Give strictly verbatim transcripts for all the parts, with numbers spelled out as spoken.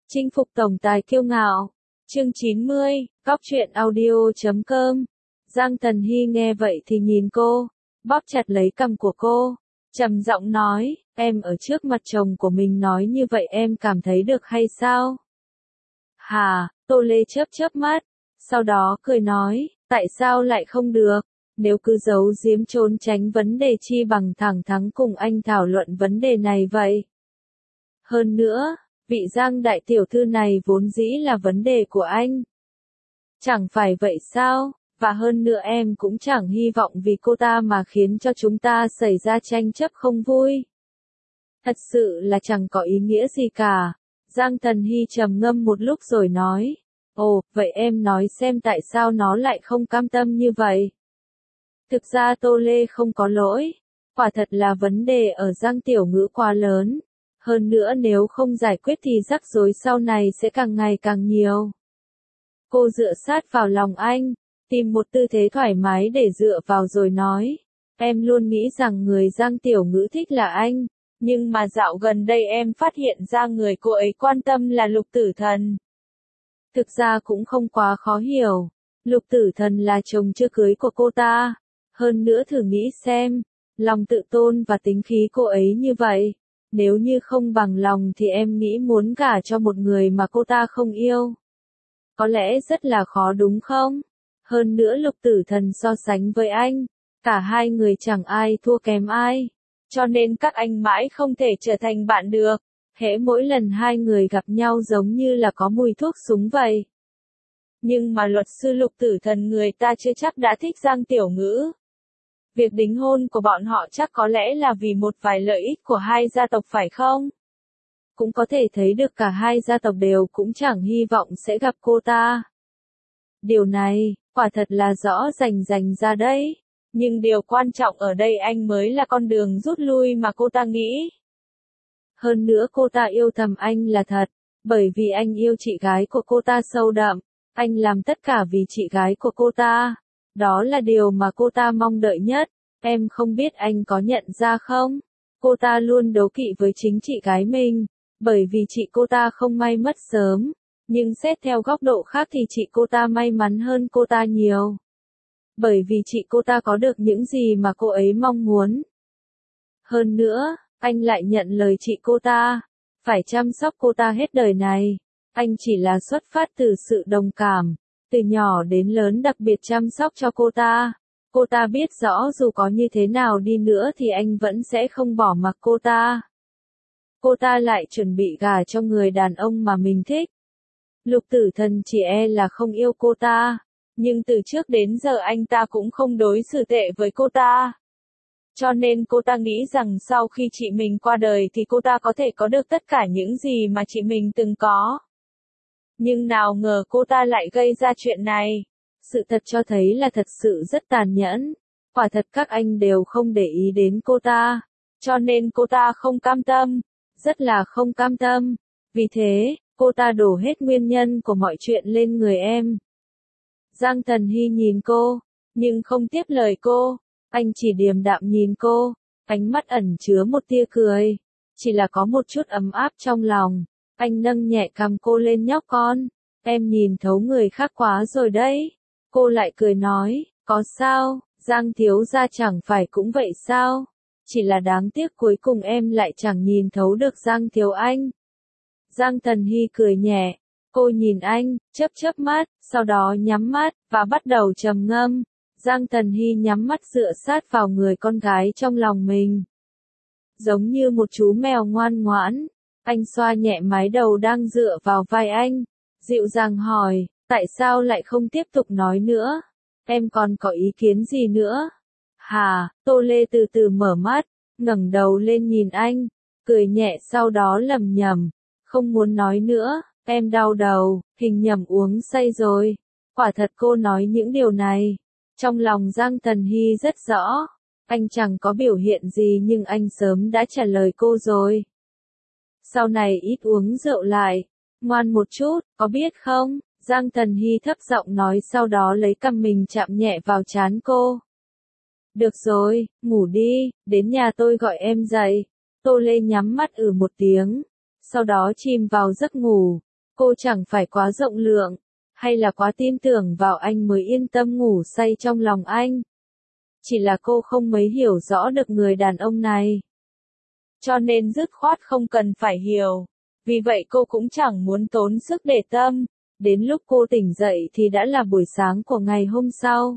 Chinh phục tổng tài kiêu ngạo. Chương chín mươi, Góc truyện audio chấm com. Giang Tần Hy nghe vậy thì nhìn cô, bóp chặt lấy cằm của cô, trầm giọng nói, em ở trước mặt chồng của mình nói như vậy em cảm thấy được hay sao? Hà, Tô Lê chớp chớp mắt, sau đó cười nói, tại sao lại không được? Nếu cứ giấu giếm trốn tránh vấn đề chi bằng thẳng thắn cùng anh thảo luận vấn đề này vậy. Hơn nữa, vị Giang đại tiểu thư này vốn dĩ là vấn đề của anh. Chẳng phải vậy sao, và hơn nữa em cũng chẳng hy vọng vì cô ta mà khiến cho chúng ta xảy ra tranh chấp không vui. Thật sự là chẳng có ý nghĩa gì cả. Giang Tần Hy trầm ngâm một lúc rồi nói, ồ, vậy em nói xem tại sao nó lại không cam tâm như vậy. Thực ra Tô Lê không có lỗi, quả thật là vấn đề ở Giang tiểu ngữ quá lớn. Hơn nữa nếu không giải quyết thì rắc rối sau này sẽ càng ngày càng nhiều. Cô dựa sát vào lòng anh, tìm một tư thế thoải mái để dựa vào rồi nói, em luôn nghĩ rằng người Giang tiểu ngữ thích là anh, nhưng mà dạo gần đây em phát hiện ra người cô ấy quan tâm là Lục Tử Thần. Thực ra cũng không quá khó hiểu, Lục Tử Thần là chồng chưa cưới của cô ta, hơn nữa thử nghĩ xem, lòng tự tôn và tính khí cô ấy như vậy. Nếu như không bằng lòng thì em nghĩ muốn gả cho một người mà cô ta không yêu. Có lẽ rất là khó đúng không? Hơn nữa Lục Tử Thần so sánh với anh, cả hai người chẳng ai thua kém ai. Cho nên các anh mãi không thể trở thành bạn được. Hễ mỗi lần hai người gặp nhau giống như là có mùi thuốc súng vậy. Nhưng mà luật sư Lục Tử Thần người ta chưa chắc đã thích Giang tiểu ngữ. Việc đính hôn của bọn họ chắc có lẽ là vì một vài lợi ích của hai gia tộc phải không? Cũng có thể thấy được cả hai gia tộc đều cũng chẳng hy vọng sẽ gặp cô ta. Điều này, quả thật là rõ rành rành ra đấy. Nhưng điều quan trọng ở đây anh mới là con đường rút lui mà cô ta nghĩ. Hơn nữa cô ta yêu thầm anh là thật, bởi vì anh yêu chị gái của cô ta sâu đậm. Anh làm tất cả vì chị gái của cô ta. Đó là điều mà cô ta mong đợi nhất, em không biết anh có nhận ra không? Cô ta luôn đố kỵ với chính chị gái mình, bởi vì chị cô ta không may mất sớm, nhưng xét theo góc độ khác thì chị cô ta may mắn hơn cô ta nhiều. Bởi vì chị cô ta có được những gì mà cô ấy mong muốn. Hơn nữa, anh lại nhận lời chị cô ta, phải chăm sóc cô ta hết đời này. Anh chỉ là xuất phát từ sự đồng cảm. Từ nhỏ đến lớn đặc biệt chăm sóc cho cô ta. Cô ta biết rõ dù có như thế nào đi nữa thì anh vẫn sẽ không bỏ mặc cô ta. Cô ta lại chuẩn bị gả cho người đàn ông mà mình thích. Lục Tử Thần chỉ e là không yêu cô ta. Nhưng từ trước đến giờ anh ta cũng không đối xử tệ với cô ta. Cho nên cô ta nghĩ rằng sau khi chị mình qua đời thì cô ta có thể có được tất cả những gì mà chị mình từng có. Nhưng nào ngờ cô ta lại gây ra chuyện này. Sự thật cho thấy là thật sự rất tàn nhẫn. Quả thật các anh đều không để ý đến cô ta. Cho nên cô ta không cam tâm. Rất là không cam tâm. Vì thế, cô ta đổ hết nguyên nhân của mọi chuyện lên người em. Giang Tần Hy nhìn cô, nhưng không tiếp lời cô. Anh chỉ điềm đạm nhìn cô, ánh mắt ẩn chứa một tia cười. Chỉ là có một chút ấm áp trong lòng. Anh nâng nhẹ cằm cô lên nhóc con, em nhìn thấu người khác quá rồi đấy. Cô lại cười nói, có sao, Giang thiếu gia chẳng phải cũng vậy sao? Chỉ là đáng tiếc cuối cùng em lại chẳng nhìn thấu được Giang thiếu anh. Giang Tần Hy cười nhẹ, cô nhìn anh, chớp chớp mắt, sau đó nhắm mắt, và bắt đầu trầm ngâm. Giang Tần Hy nhắm mắt dựa sát vào người con gái trong lòng mình. Giống như một chú mèo ngoan ngoãn. Anh xoa nhẹ mái đầu đang dựa vào vai anh, dịu dàng hỏi, tại sao lại không tiếp tục nói nữa? Em còn có ý kiến gì nữa? Hà, Tô Lê từ từ mở mắt, ngẩng đầu lên nhìn anh, cười nhẹ sau đó lẩm nhẩm, không muốn nói nữa, em đau đầu, hình nhầm uống say rồi. Quả thật cô nói những điều này. Trong lòng Giang Tần Hy rất rõ, anh chẳng có biểu hiện gì nhưng anh sớm đã trả lời cô rồi. Sau này ít uống rượu lại, ngoan một chút, có biết không? Giang Tần Hy thấp giọng nói sau đó lấy cằm mình chạm nhẹ vào trán cô. Được rồi, ngủ đi, đến nhà tôi gọi em dậy. Tô Lê nhắm mắt ử một tiếng, sau đó chìm vào giấc ngủ. Cô chẳng phải quá rộng lượng, hay là quá tin tưởng vào anh mới yên tâm ngủ say trong lòng anh. Chỉ là cô không mấy hiểu rõ được người đàn ông này. Cho nên dứt khoát không cần phải hiểu. Vì vậy cô cũng chẳng muốn tốn sức để tâm. Đến lúc cô tỉnh dậy thì đã là buổi sáng của ngày hôm sau.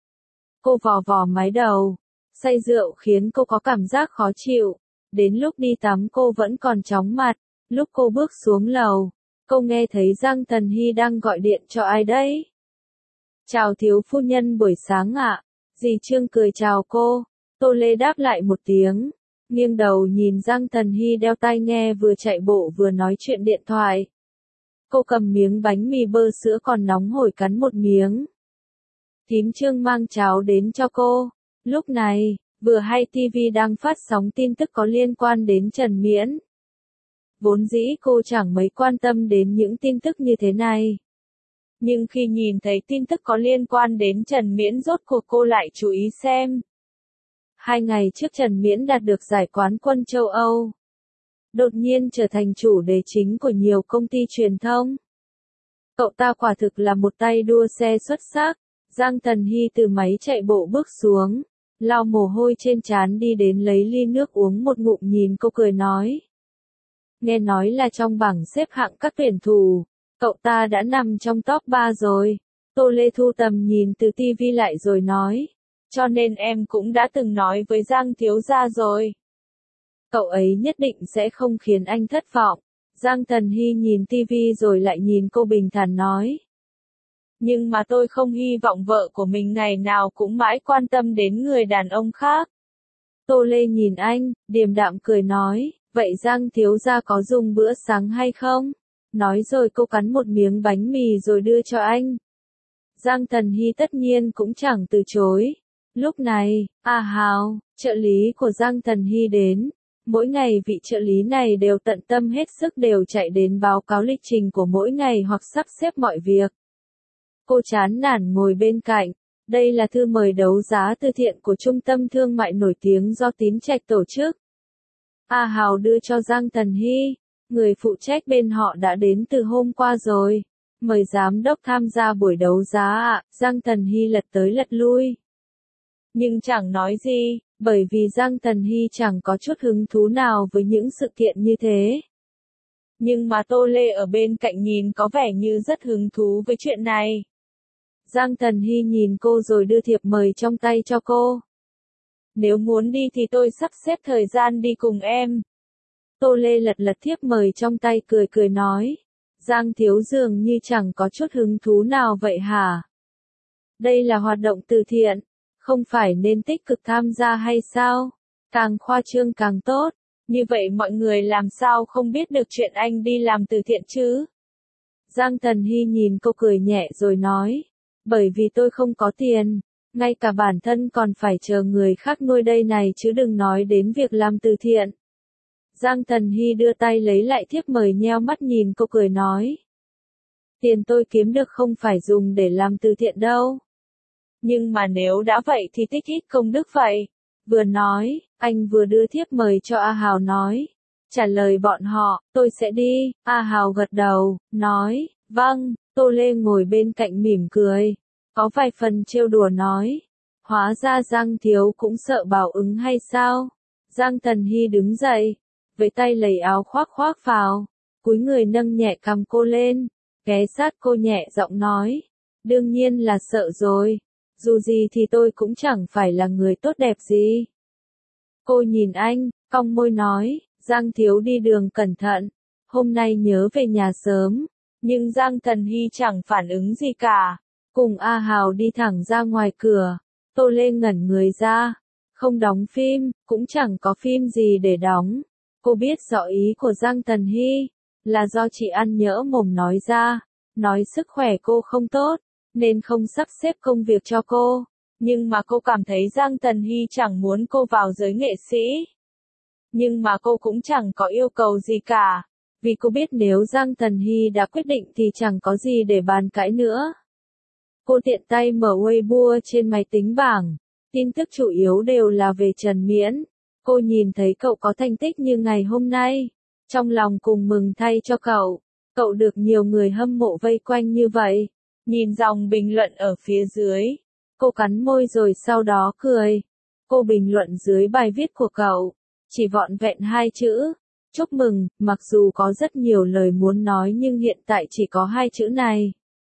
Cô vò vò mái đầu. Say rượu khiến cô có cảm giác khó chịu. Đến lúc đi tắm cô vẫn còn chóng mặt. Lúc cô bước xuống lầu, cô nghe thấy Giang Thần Hy đang gọi điện cho ai đấy. Chào thiếu phu nhân buổi sáng ạ. Dì Trương cười chào cô. Tô Lê đáp lại một tiếng. Nghiêng đầu nhìn Giang Thần Hy đeo tai nghe vừa chạy bộ vừa nói chuyện điện thoại. Cô cầm miếng bánh mì bơ sữa còn nóng hổi cắn một miếng. Thím Trương mang cháo đến cho cô. Lúc này, vừa hay ti vi đang phát sóng tin tức có liên quan đến Trần Miễn. Vốn dĩ cô chẳng mấy quan tâm đến những tin tức như thế này. Nhưng khi nhìn thấy tin tức có liên quan đến Trần Miễn rốt cuộc cô lại chú ý xem. Hai ngày trước Trần Miễn đạt được giải quán quân châu Âu. Đột nhiên trở thành chủ đề chính của nhiều công ty truyền thông. Cậu ta quả thực là một tay đua xe xuất sắc. Giang Thần Hy từ máy chạy bộ bước xuống, lau mồ hôi trên trán đi đến lấy ly nước uống một ngụm nhìn cô cười nói. Nghe nói là trong bảng xếp hạng các tuyển thủ, cậu ta đã nằm trong top ba rồi. Tô Lê thu tầm nhìn từ ti vi lại rồi nói. Cho nên em cũng đã từng nói với Giang thiếu gia rồi. Cậu ấy nhất định sẽ không khiến anh thất vọng. Giang Thần Hy nhìn ti vi rồi lại nhìn cô bình thản nói. Nhưng mà tôi không hy vọng vợ của mình ngày nào cũng mãi quan tâm đến người đàn ông khác. Tô Lê nhìn anh, điềm đạm cười nói, vậy Giang thiếu gia có dùng bữa sáng hay không? Nói rồi cô cắn một miếng bánh mì rồi đưa cho anh. Giang Thần Hy tất nhiên cũng chẳng từ chối. Lúc này, A Hào, trợ lý của Giang Thần Hy đến. Mỗi ngày vị trợ lý này đều tận tâm hết sức đều chạy đến báo cáo lịch trình của mỗi ngày hoặc sắp xếp mọi việc. Cô chán nản ngồi bên cạnh. Đây là thư mời đấu giá từ thiện của trung tâm thương mại nổi tiếng do Tín Trạch tổ chức. A Hào đưa cho Giang Thần Hy. Người phụ trách bên họ đã đến từ hôm qua rồi. Mời giám đốc tham gia buổi đấu giá ạ. Giang Thần Hy lật tới lật lui. Nhưng chẳng nói gì, bởi vì Giang Thần Hy chẳng có chút hứng thú nào với những sự kiện như thế. Nhưng mà Tô Lê ở bên cạnh nhìn có vẻ như rất hứng thú với chuyện này. Giang Thần Hy nhìn cô rồi đưa thiệp mời trong tay cho cô. Nếu muốn đi thì tôi sắp xếp thời gian đi cùng em. Tô Lê lật lật thiệp mời trong tay cười cười nói. Giang thiếu dường như chẳng có chút hứng thú nào vậy hả? Đây là hoạt động từ thiện. Không phải nên tích cực tham gia hay sao? Càng khoa trương càng tốt. Như vậy mọi người làm sao không biết được chuyện anh đi làm từ thiện chứ? Giang Thần Hy nhìn cô cười nhẹ rồi nói. Bởi vì tôi không có tiền. Ngay cả bản thân còn phải chờ người khác nuôi đây này chứ đừng nói đến việc làm từ thiện. Giang Thần Hy đưa tay lấy lại thiếp mời nheo mắt nhìn cô cười nói. Tiền tôi kiếm được không phải dùng để làm từ thiện đâu. Nhưng mà nếu đã vậy thì tích ít công đức vậy. Vừa nói, anh vừa đưa thiếp mời cho A Hào nói. Trả lời bọn họ, tôi sẽ đi. A Hào gật đầu, nói, vâng. Tô Lê ngồi bên cạnh mỉm cười. Có vài phần trêu đùa nói. Hóa ra Giang thiếu cũng sợ báo ứng hay sao? Giang Thần Hy đứng dậy. Với tay lấy áo khoác khoác vào. Cúi người nâng nhẹ cằm cô lên. Ghé sát cô nhẹ giọng nói. Đương nhiên là sợ rồi. Dù gì thì tôi cũng chẳng phải là người tốt đẹp gì. Cô nhìn anh, cong môi nói, Giang thiếu đi đường cẩn thận, hôm nay nhớ về nhà sớm. Nhưng Giang Thần Hy chẳng phản ứng gì cả. Cùng A Hào đi thẳng ra ngoài cửa. Tô Lê ngẩn người ra. Không đóng phim, cũng chẳng có phim gì để đóng. Cô biết rõ ý của Giang Thần Hy. Là do chị ăn nhỡ mồm nói ra. Nói sức khỏe cô không tốt. Nên không sắp xếp công việc cho cô. Nhưng mà cô cảm thấy Giang Thần Hy chẳng muốn cô vào giới nghệ sĩ. Nhưng mà cô cũng chẳng có yêu cầu gì cả. Vì cô biết nếu Giang Thần Hy đã quyết định thì chẳng có gì để bàn cãi nữa. Cô tiện tay mở Weibo trên máy tính bảng. Tin tức chủ yếu đều là về Trần Miễn. Cô nhìn thấy cậu có thành tích như ngày hôm nay. Trong lòng cùng mừng thay cho cậu. Cậu được nhiều người hâm mộ vây quanh như vậy. Nhìn dòng bình luận ở phía dưới. Cô cắn môi rồi sau đó cười. Cô bình luận dưới bài viết của cậu. Chỉ vọn vẹn hai chữ. Chúc mừng, mặc dù có rất nhiều lời muốn nói nhưng hiện tại chỉ có hai chữ này.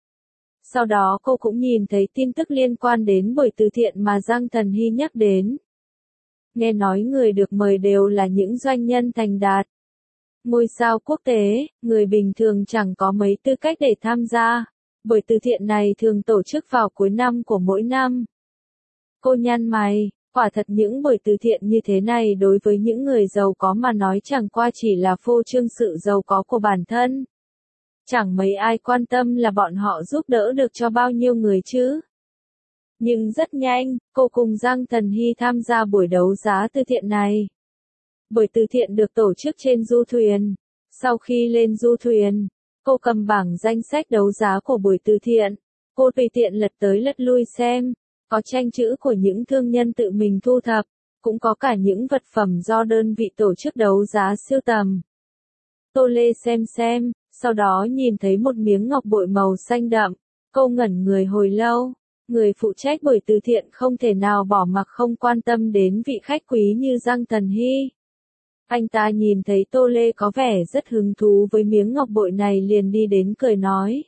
Sau đó cô cũng nhìn thấy tin tức liên quan đến buổi từ thiện mà Giang Thần Hy nhắc đến. Nghe nói người được mời đều là những doanh nhân thành đạt. Ngôi sao quốc tế, người bình thường chẳng có mấy tư cách để tham gia. Buổi từ thiện này thường tổ chức vào cuối năm của mỗi năm. Cô nhăn mày, quả thật những buổi từ thiện như thế này đối với những người giàu có mà nói chẳng qua chỉ là phô trương sự giàu có của bản thân. Chẳng mấy ai quan tâm là bọn họ giúp đỡ được cho bao nhiêu người chứ. Nhưng rất nhanh, cô cùng Giang Thần Hy tham gia buổi đấu giá từ thiện này. Buổi từ thiện được tổ chức trên du thuyền. Sau khi lên du thuyền, cô cầm bảng danh sách đấu giá của buổi từ thiện. Cô tùy tiện lật tới lật lui xem. Có tranh chữ của những thương nhân tự mình thu thập. Cũng có cả những vật phẩm do đơn vị tổ chức đấu giá sưu tầm. Tô Lê xem xem, sau đó nhìn thấy một miếng ngọc bội màu xanh đậm. Cô ngẩn người hồi lâu. Người phụ trách buổi từ thiện không thể nào bỏ mặc không quan tâm đến vị khách quý như Giang Thần Hy. Anh ta nhìn thấy Tô Lê có vẻ rất hứng thú với miếng ngọc bội này liền đi đến cười nói.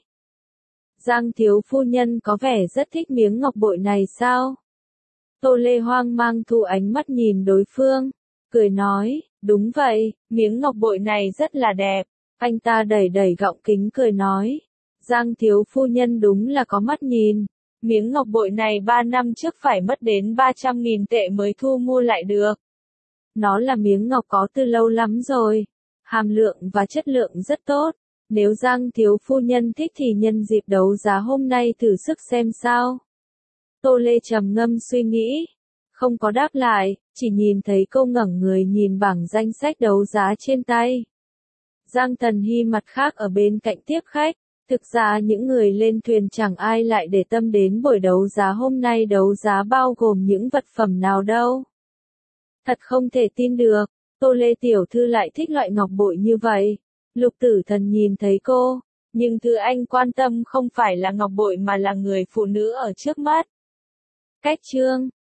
Giang thiếu phu nhân có vẻ rất thích miếng ngọc bội này sao? Tô Lê hoang mang thu ánh mắt nhìn đối phương, cười nói, đúng vậy, miếng ngọc bội này rất là đẹp. Anh ta đẩy đẩy gọng kính cười nói, Giang thiếu phu nhân đúng là có mắt nhìn. Miếng ngọc bội này ba năm trước phải mất đến ba trăm nghìn tệ mới thu mua lại được. Nó là miếng ngọc có từ lâu lắm rồi. Hàm lượng và chất lượng rất tốt. Nếu Giang thiếu phu nhân thích thì nhân dịp đấu giá hôm nay thử sức xem sao. Tô Lê trầm ngâm suy nghĩ. Không có đáp lại, chỉ nhìn thấy cô ngẩng người nhìn bảng danh sách đấu giá trên tay. Giang Thần Hy mặt khác ở bên cạnh tiếp khách. Thực ra những người lên thuyền chẳng ai lại để tâm đến buổi đấu giá hôm nay đấu giá bao gồm những vật phẩm nào đâu. Thật không thể tin được, Tô Lê tiểu thư lại thích loại ngọc bội như vậy. Lục Tử Thần nhìn thấy cô, nhưng thứ anh quan tâm không phải là ngọc bội mà là người phụ nữ ở trước mắt. Cách chương